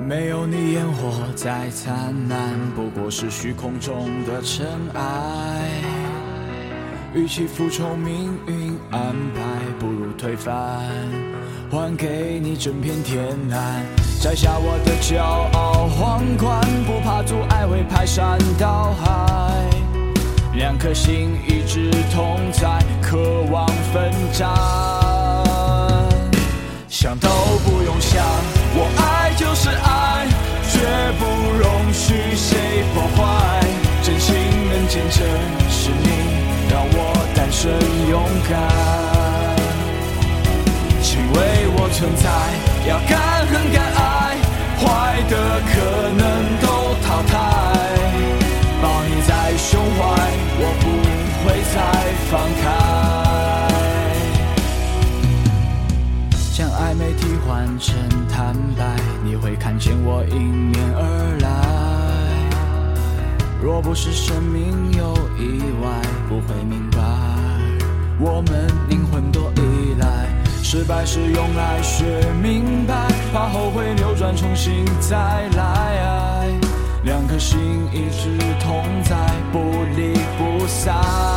没有你烟火再灿烂，不过是虚空中的尘埃。与其服从命运安排，不如推翻，还给你整片天蓝。摘下我的骄傲皇冠，不怕阻碍会排山倒海。两颗心一直同在，渴望奋战。想都不用想，我爱就是爱，绝不容许谁破坏。真心能见证是你让我单身勇敢，请为我存在，要敢恨敢爱，坏的可能都淘汰。抱你在胸怀，我不会再放开。将暧昧替换成坦白，你会看见我迎面而来。若不是生命有意外，不会明白我们灵魂多依赖。失败是用来学明白，怕后悔扭转重新再来。两颗心一直同在，不离不散。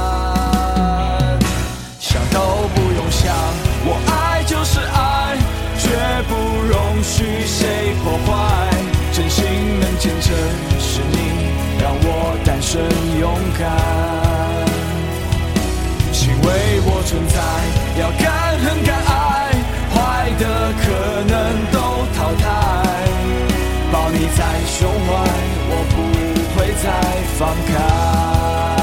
想都不用想，我爱就是爱，绝不容许谁破坏。真心能见证是你让我单身勇敢，请为我存在，要敢恨敢爱，坏的可能都淘汰。抱你在胸怀，我不会再放开。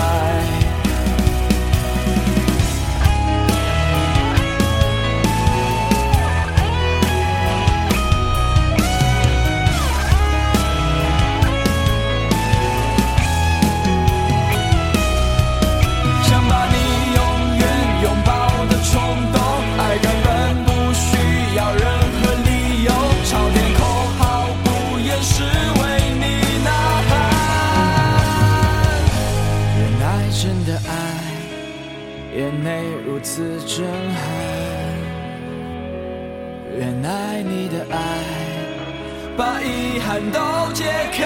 眼内如此震撼，原来你的爱把遗憾都解开。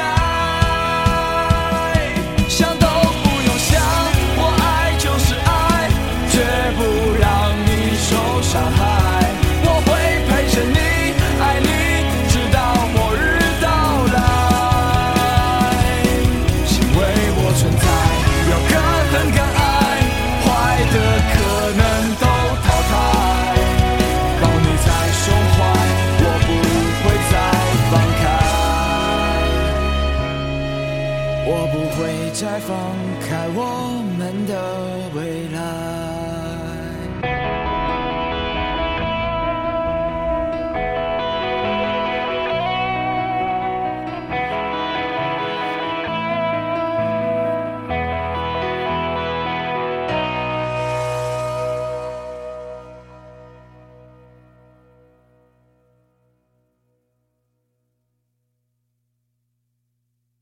想都不用想，我爱就是爱，绝不让你受伤害。我会陪着你，爱你，直到末日到来。请为我存在，要敢恨敢爱，坏的可能都淘汰。抱你在胸怀，我不会再放开，我不会再放开我们的未来。